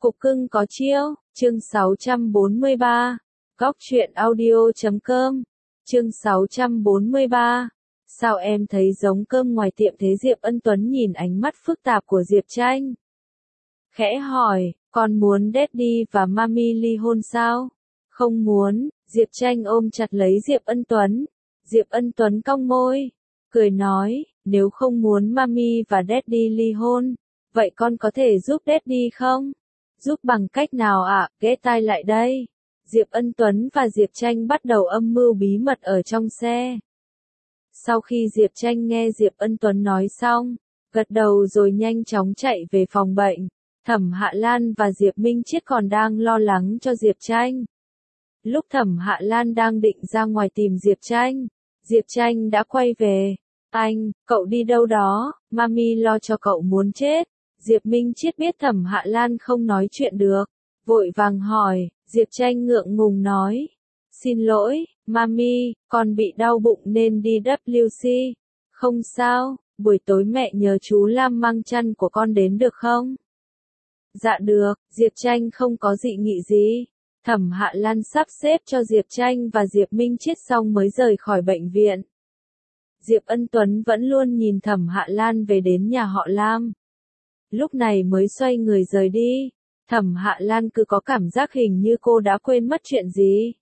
Cục cưng có chiêu, chương 643, Góc truyện audio.com, chương 643. Sao em thấy giống cơm ngoài tiệm thế? Diệp Ân Tuấn nhìn ánh mắt phức tạp của Diệp Tranh. Khẽ hỏi, con muốn Daddy và Mami ly hôn sao? Không muốn, Diệp Tranh ôm chặt lấy Diệp Ân Tuấn. Diệp Ân Tuấn cong môi, cười nói, nếu không muốn Mami và Daddy ly hôn, vậy con có thể giúp Daddy không? Giúp bằng cách nào ạ? Ghé tai lại đây. Diệp Ân Tuấn và Diệp Tranh bắt đầu âm mưu bí mật ở trong xe. Sau khi Diệp Tranh nghe Diệp Ân Tuấn nói xong, gật đầu rồi nhanh chóng chạy về phòng bệnh. Thẩm Hạ Lan và Diệp Minh Chiết còn đang lo lắng cho Diệp Tranh. Lúc Thẩm Hạ Lan đang định ra ngoài tìm Diệp Tranh đã quay về. Anh, cậu đi đâu đó? Mami lo cho cậu muốn chết. Diệp Minh Chiết biết Thẩm Hạ Lan không nói chuyện được, vội vàng hỏi. Diệp Tranh ngượng ngùng nói, xin lỗi, Mami, con bị đau bụng nên đi WC. Không sao, buổi tối mẹ nhờ chú Lam mang chăn của con đến được không? Dạ được, Diệp Tranh không có dị nghị gì. Thẩm Hạ Lan sắp xếp cho Diệp Tranh và Diệp Minh Chiết xong mới rời khỏi bệnh viện. Diệp Ân Tuấn vẫn luôn nhìn Thẩm Hạ Lan về đến nhà họ Lam. Lúc này mới xoay người rời đi. Thẩm Hạ Lan cứ có cảm giác hình như cô đã quên mất chuyện gì.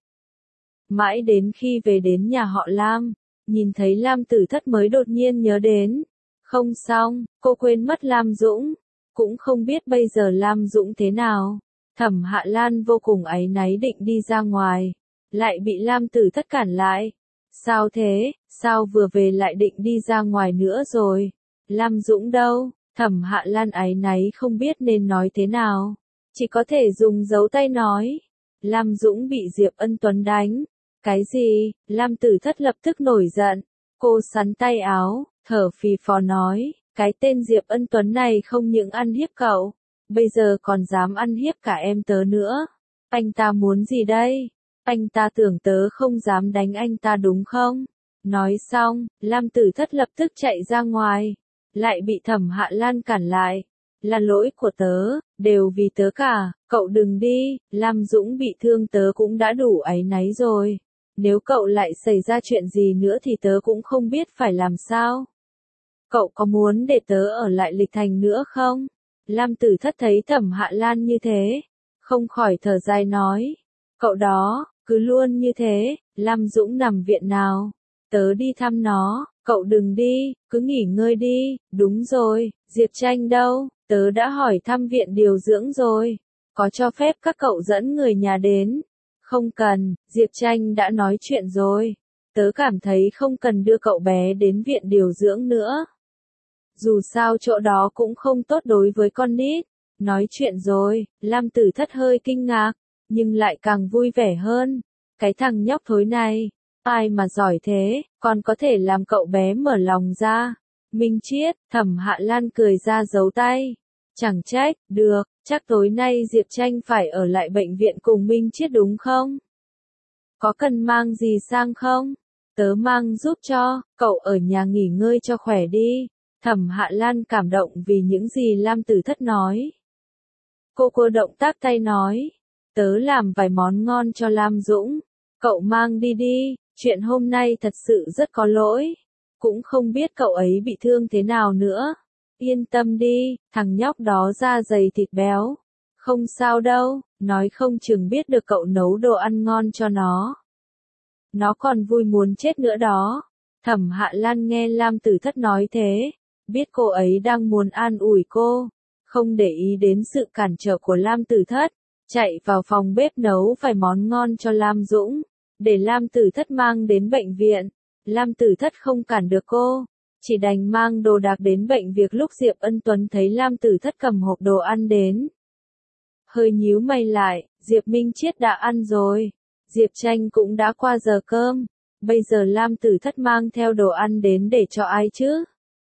Mãi đến khi về đến nhà họ Lam, nhìn thấy Lam Tử Thất mới đột nhiên nhớ đến. Không xong, cô quên mất Lam Dũng. Cũng không biết bây giờ Lam Dũng thế nào. Thẩm Hạ Lan vô cùng áy náy định đi ra ngoài, lại bị Lam Tử Thất cản lại. Sao thế, sao vừa về lại định đi ra ngoài nữa rồi? Lam Dũng đâu? Thẩm Hạ Lan áy náy không biết nên nói thế nào. Chỉ có thể dùng dấu tay nói. Lam Dũng bị Diệp Ân Tuấn đánh. Cái gì? Lam Tử Thất lập tức nổi giận. Cô sắn tay áo, thở phì phò nói. Cái tên Diệp Ân Tuấn này không những ăn hiếp cậu, bây giờ còn dám ăn hiếp cả em tớ nữa. Anh ta muốn gì đây? Anh ta tưởng tớ không dám đánh anh ta đúng không? Nói xong, Lam Tử Thất lập tức chạy ra ngoài. Lại bị Thẩm Hạ Lan cản lại. Là lỗi của tớ, đều vì tớ cả, cậu đừng đi. Lam Dũng bị thương tớ cũng đã đủ áy náy rồi. Nếu cậu lại xảy ra chuyện gì nữa thì tớ cũng không biết phải làm sao. Cậu có muốn để tớ ở lại Lịch Thành nữa không? Lam Tử Thất thấy Thẩm Hạ Lan như thế, không khỏi thở dài nói. Cậu đó, cứ luôn như thế. Lam Dũng nằm viện nào? Tớ đi thăm nó. Cậu đừng đi, cứ nghỉ ngơi đi. Đúng rồi, Diệp Tranh đâu? Tớ đã hỏi thăm viện điều dưỡng rồi. Có cho phép các cậu dẫn người nhà đến? Không cần, Diệp Tranh đã nói chuyện rồi. Tớ cảm thấy không cần đưa cậu bé đến viện điều dưỡng nữa. Dù sao chỗ đó cũng không tốt đối với con nít. Nói chuyện rồi, Lam Tử Thất hơi kinh ngạc, nhưng lại càng vui vẻ hơn. Cái thằng nhóc thối này, ai mà giỏi thế, còn có thể làm cậu bé mở lòng ra. Minh Chiết, Thẩm Hạ Lan cười ra giấu tay. Chẳng trách, được, chắc tối nay Diệp Tranh phải ở lại bệnh viện cùng Minh Chiết đúng không? Có cần mang gì sang không? Tớ mang giúp cho, cậu ở nhà nghỉ ngơi cho khỏe đi. Thẩm Hạ Lan cảm động vì những gì Lam Tử Thất nói. Cô động tác tay nói, tớ làm vài món ngon cho Lam Dũng, cậu mang đi đi, chuyện hôm nay thật sự rất có lỗi, cũng không biết cậu ấy bị thương thế nào nữa. Yên tâm đi, thằng nhóc đó da dày thịt béo, không sao đâu, nói không chừng biết được cậu nấu đồ ăn ngon cho nó. Nó còn vui muốn chết nữa đó. Thẩm Hạ Lan nghe Lam Tử Thất nói thế, biết cô ấy đang muốn an ủi cô, không để ý đến sự cản trở của Lam Tử Thất, chạy vào phòng bếp nấu vài món ngon cho Lam Dũng, để Lam Tử Thất mang đến bệnh viện. Lam Tử Thất không cản được cô, chỉ đành mang đồ đạc đến bệnh viện. Lúc Diệp Ân Tuấn thấy Lam Tử Thất cầm hộp đồ ăn đến, hơi nhíu mày lại. Diệp Minh Chiết đã ăn rồi, Diệp Tranh cũng đã qua giờ cơm, bây giờ Lam Tử Thất mang theo đồ ăn đến để cho ai chứ?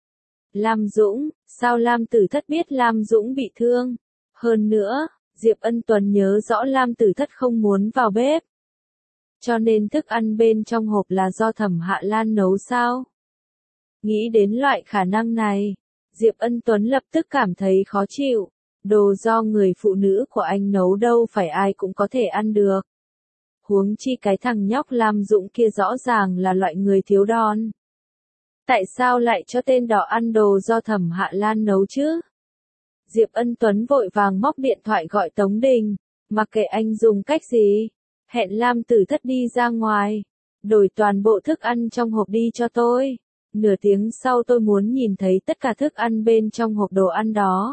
Lam Dũng, sao Lam Tử Thất biết Lam Dũng bị thương? Hơn nữa, Diệp Ân Tuấn nhớ rõ Lam Tử Thất không muốn vào bếp, cho nên thức ăn bên trong hộp là do Thẩm Hạ Lan nấu sao? Nghĩ đến loại khả năng này, Diệp Ân Tuấn lập tức cảm thấy khó chịu. Đồ do người phụ nữ của anh nấu đâu phải ai cũng có thể ăn được. Huống chi cái thằng nhóc Lam Dũng kia rõ ràng là loại người thiếu đòn. Tại sao lại cho tên đó ăn đồ do Thẩm Hạ Lan nấu chứ? Diệp Ân Tuấn vội vàng móc điện thoại gọi Tống Đình, mặc kệ anh dùng cách gì, hẹn Lam Tử Thất đi ra ngoài, đổi toàn bộ thức ăn trong hộp đi cho tôi. Nửa tiếng sau tôi muốn nhìn thấy tất cả thức ăn bên trong hộp đồ ăn đó.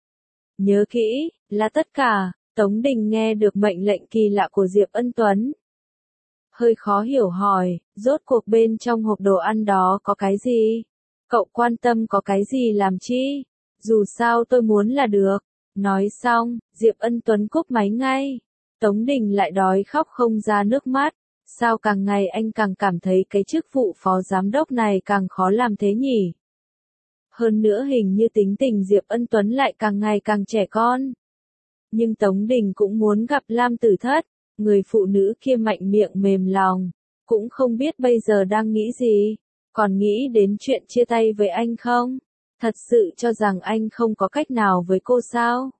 Nhớ kỹ, là tất cả. Tống Đình nghe được mệnh lệnh kỳ lạ của Diệp Ân Tuấn. Hơi khó hiểu hỏi, rốt cuộc bên trong hộp đồ ăn đó có cái gì? Cậu quan tâm có cái gì làm chi? Dù sao tôi muốn là được. Nói xong, Diệp Ân Tuấn cúp máy ngay. Tống Đình lại đói khóc không ra nước mắt. Sao càng ngày anh càng cảm thấy cái chức vụ phó giám đốc này càng khó làm thế nhỉ? Hơn nữa hình như tính tình Diệp Ân Tuấn lại càng ngày càng trẻ con. Nhưng Tống Đình cũng muốn gặp Lam Tử Thất, người phụ nữ kia mạnh miệng mềm lòng, cũng không biết bây giờ đang nghĩ gì, còn nghĩ đến chuyện chia tay với anh không? Thật sự cho rằng anh không có cách nào với cô sao?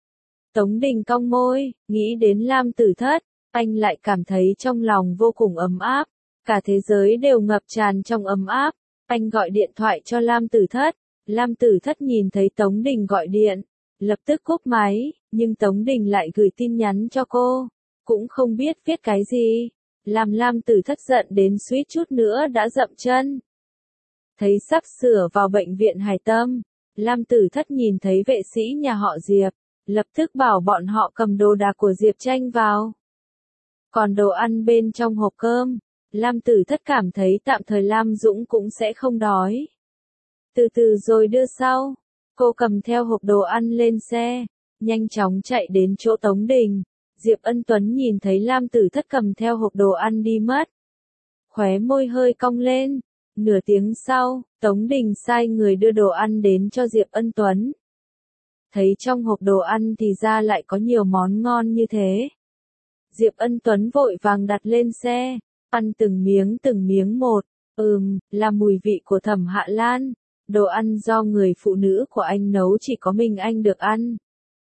Tống Đình cong môi, nghĩ đến Lam Tử Thất, anh lại cảm thấy trong lòng vô cùng ấm áp, cả thế giới đều ngập tràn trong ấm áp. Anh gọi điện thoại cho Lam Tử Thất, Lam Tử Thất nhìn thấy Tống Đình gọi điện, lập tức cúp máy, nhưng Tống Đình lại gửi tin nhắn cho cô, cũng không biết viết cái gì, làm Lam Tử Thất giận đến suýt chút nữa đã dậm chân. Thấy sắp sửa vào bệnh viện Hải Tâm, Lam Tử Thất nhìn thấy vệ sĩ nhà họ Diệp, lập tức bảo bọn họ cầm đồ đạc của Diệp Tranh vào. Còn đồ ăn bên trong hộp cơm, Lam Tử Thất cảm thấy tạm thời Lam Dũng cũng sẽ không đói. Từ từ rồi đưa sau. Cô cầm theo hộp đồ ăn lên xe, nhanh chóng chạy đến chỗ Tống Đình. Diệp Ân Tuấn nhìn thấy Lam Tử Thất cầm theo hộp đồ ăn đi mất. Khóe môi hơi cong lên. Nửa tiếng sau, Tống Đình sai người đưa đồ ăn đến cho Diệp Ân Tuấn. Thấy trong hộp đồ ăn thì ra lại có nhiều món ngon như thế. Diệp Ân Tuấn vội vàng đặt lên xe, ăn từng miếng một. Là mùi vị của Thẩm Hạ Lan. Đồ ăn do người phụ nữ của anh nấu chỉ có mình anh được ăn.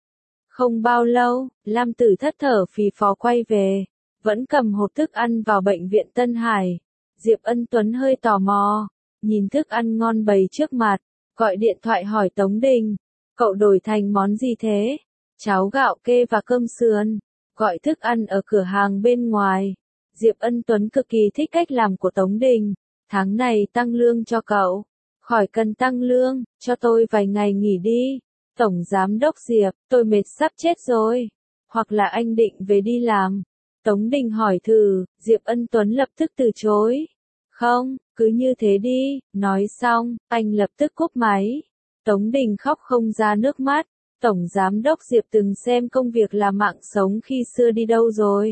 Không bao lâu, Lam Tử Thất thở phì phò quay về, vẫn cầm hộp thức ăn vào bệnh viện Tân Hải. Diệp Ân Tuấn hơi tò mò, nhìn thức ăn ngon bày trước mặt, gọi điện thoại hỏi Tống Đình, cậu đổi thành món gì thế? Cháo gạo kê và cơm sườn, gọi thức ăn ở cửa hàng bên ngoài. Diệp Ân Tuấn cực kỳ thích cách làm của Tống Đình, tháng này tăng lương cho cậu. Khỏi cần tăng lương, cho tôi vài ngày nghỉ đi. Tổng Giám đốc Diệp, tôi mệt sắp chết rồi. Hoặc là anh định về đi làm. Tống Đình hỏi thử, Diệp Ân Tuấn lập tức từ chối. Không, cứ như thế đi. Nói xong, anh lập tức cúp máy. Tống Đình khóc không ra nước mắt. Tổng Giám đốc Diệp từng xem công việc là mạng sống khi xưa đi đâu rồi.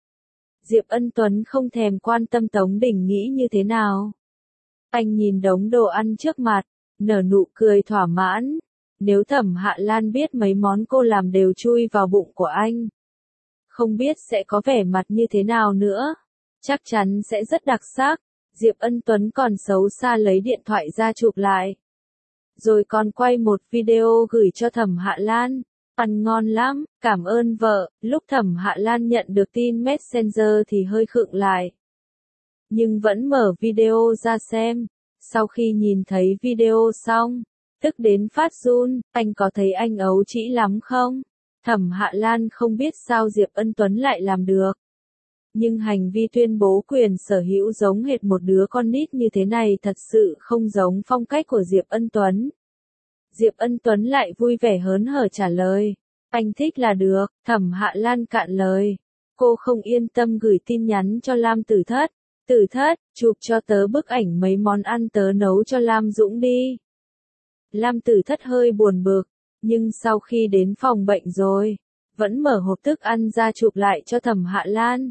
Diệp Ân Tuấn không thèm quan tâm Tống Đình nghĩ như thế nào. Anh nhìn đống đồ ăn trước mặt, nở nụ cười thỏa mãn. Nếu Thẩm Hạ Lan biết mấy món cô làm đều chui vào bụng của anh, không biết sẽ có vẻ mặt như thế nào nữa. Chắc chắn sẽ rất đặc sắc. Diệp Ân Tuấn còn xấu xa lấy điện thoại ra chụp lại. Rồi còn quay một video gửi cho Thẩm Hạ Lan. Ăn ngon lắm, cảm ơn vợ. Lúc Thẩm Hạ Lan nhận được tin Messenger thì hơi khựng lại. Nhưng vẫn mở video ra xem. Sau khi nhìn thấy video xong, tức đến phát run, anh có thấy anh ấu trĩ lắm không? Thẩm Hạ Lan không biết sao Diệp Ân Tuấn lại làm được. Nhưng hành vi tuyên bố quyền sở hữu giống hệt một đứa con nít như thế này thật sự không giống phong cách của Diệp Ân Tuấn. Diệp Ân Tuấn lại vui vẻ hớn hở trả lời. Anh thích là được, Thẩm Hạ Lan cạn lời. Cô không yên tâm gửi tin nhắn cho Lam Tử Thất. Tử Thất, chụp cho tớ bức ảnh mấy món ăn tớ nấu cho Lam Dũng đi. Lam Tử Thất hơi buồn bực, nhưng sau khi đến phòng bệnh rồi, vẫn mở hộp thức ăn ra chụp lại cho Thẩm Hạ Lan.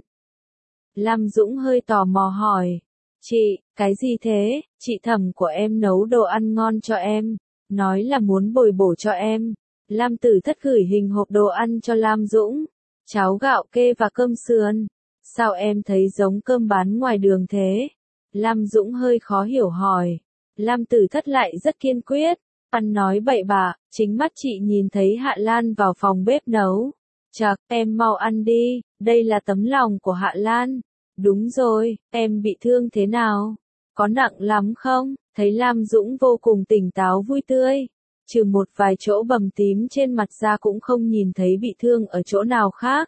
Lam Dũng hơi tò mò hỏi, chị, cái gì thế? Chị Thẩm của em nấu đồ ăn ngon cho em, nói là muốn bồi bổ cho em. Lam Tử Thất gửi hình hộp đồ ăn cho Lam Dũng, cháo gạo kê và cơm sườn. Sao em thấy giống cơm bán ngoài đường thế? Lam Dũng hơi khó hiểu hỏi. Lam Tử Thất lại rất kiên quyết. Ăn nói bậy bạ, chính mắt chị nhìn thấy Hạ Lan vào phòng bếp nấu. Chậc, em mau ăn đi, đây là tấm lòng của Hạ Lan. Đúng rồi, em bị thương thế nào? Có nặng lắm không? Thấy Lam Dũng vô cùng tỉnh táo vui tươi. Trừ một vài chỗ bầm tím trên mặt ra cũng không nhìn thấy bị thương ở chỗ nào khác.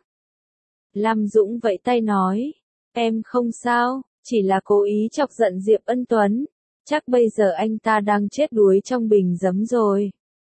Lam Dũng vẫy tay nói, em không sao, chỉ là cố ý chọc giận Diệp Ân Tuấn. Chắc bây giờ anh ta đang chết đuối trong bình giấm rồi.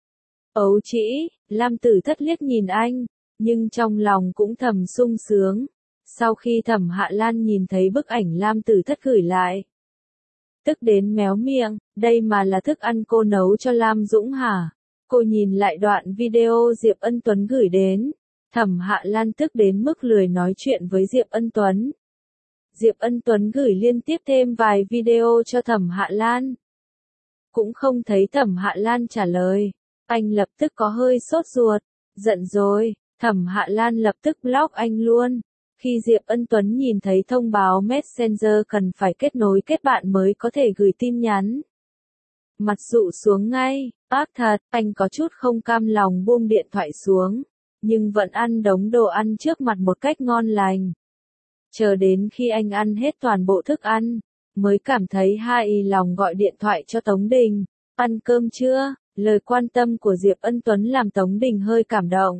Ấu trĩ, Lam Tử Thất liếc nhìn anh, nhưng trong lòng cũng thầm sung sướng. Sau khi Thẩm Hạ Lan nhìn thấy bức ảnh Lam Tử Thất gửi lại, tức đến méo miệng, đây mà là thức ăn cô nấu cho Lam Dũng hả? Cô nhìn lại đoạn video Diệp Ân Tuấn gửi đến, Thẩm Hạ Lan tức đến mức lười nói chuyện với Diệp Ân Tuấn. Diệp Ân Tuấn gửi liên tiếp thêm vài video cho Thẩm Hạ Lan. Cũng không thấy Thẩm Hạ Lan trả lời, anh lập tức có hơi sốt ruột, giận rồi, Thẩm Hạ Lan lập tức block anh luôn. Khi Diệp Ân Tuấn nhìn thấy thông báo Messenger cần phải kết nối kết bạn mới có thể gửi tin nhắn, mặt dụ xuống ngay, ác thật, anh có chút không cam lòng buông điện thoại xuống, nhưng vẫn ăn đống đồ ăn trước mặt một cách ngon lành. Chờ đến khi anh ăn hết toàn bộ thức ăn, mới cảm thấy hài lòng gọi điện thoại cho Tống Đình. Ăn cơm chưa? Lời quan tâm của Diệp Ân Tuấn làm Tống Đình hơi cảm động.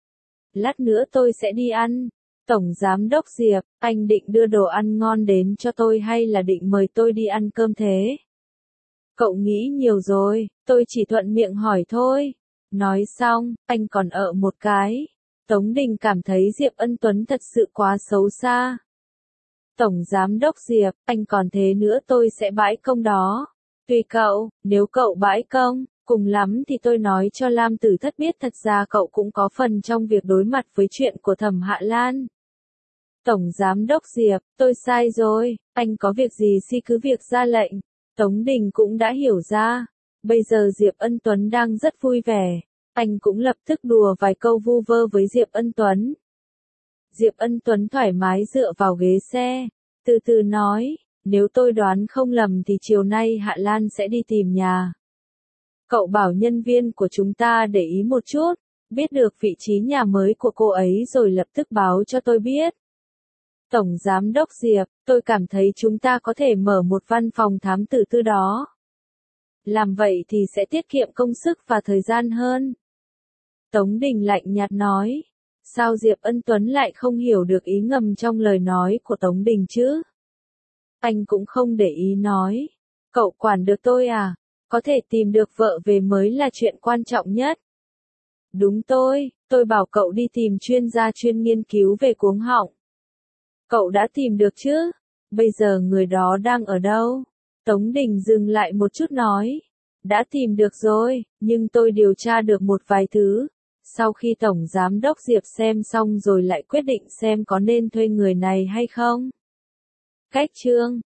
Lát nữa tôi sẽ đi ăn. Tổng Giám đốc Diệp, anh định đưa đồ ăn ngon đến cho tôi hay là định mời tôi đi ăn cơm thế? Cậu nghĩ nhiều rồi, tôi chỉ thuận miệng hỏi thôi. Nói xong, anh còn một cái. Tống Đình cảm thấy Diệp Ân Tuấn thật sự quá xấu xa. Tổng Giám đốc Diệp, anh còn thế nữa tôi sẽ bãi công đó. Tùy cậu, nếu cậu bãi công, cùng lắm thì tôi nói cho Lam Tử Thất biết thật ra cậu cũng có phần trong việc đối mặt với chuyện của Thẩm Hạ Lan. Tổng Giám đốc Diệp, tôi sai rồi, anh có việc gì cứ việc ra lệnh. Tống Đình cũng đã hiểu ra. Bây giờ Diệp Ân Tuấn đang rất vui vẻ. Anh cũng lập tức đùa vài câu vu vơ với Diệp Ân Tuấn. Diệp Ân Tuấn thoải mái dựa vào ghế xe, từ từ nói, nếu tôi đoán không lầm thì chiều nay Hạ Lan sẽ đi tìm nhà. Cậu bảo nhân viên của chúng ta để ý một chút, biết được vị trí nhà mới của cô ấy rồi lập tức báo cho tôi biết. Tổng Giám đốc Diệp, tôi cảm thấy chúng ta có thể mở một văn phòng thám tử tư đó. Làm vậy thì sẽ tiết kiệm công sức và thời gian hơn. Tống Đình lạnh nhạt nói. Sao Diệp Ân Tuấn lại không hiểu được ý ngầm trong lời nói của Tống Đình chứ? Anh cũng không để ý nói. Cậu quản được tôi à? Có thể tìm được vợ về mới là chuyện quan trọng nhất. Đúng tôi bảo cậu đi tìm chuyên gia chuyên nghiên cứu về cuống họng. Cậu đã tìm được chứ? Bây giờ người đó đang ở đâu? Tống Đình dừng lại một chút nói. Đã tìm được rồi, nhưng tôi điều tra được một vài thứ. Sau khi Tổng Giám đốc Diệp xem xong rồi lại quyết định xem có nên thuê người này hay không. Cách chương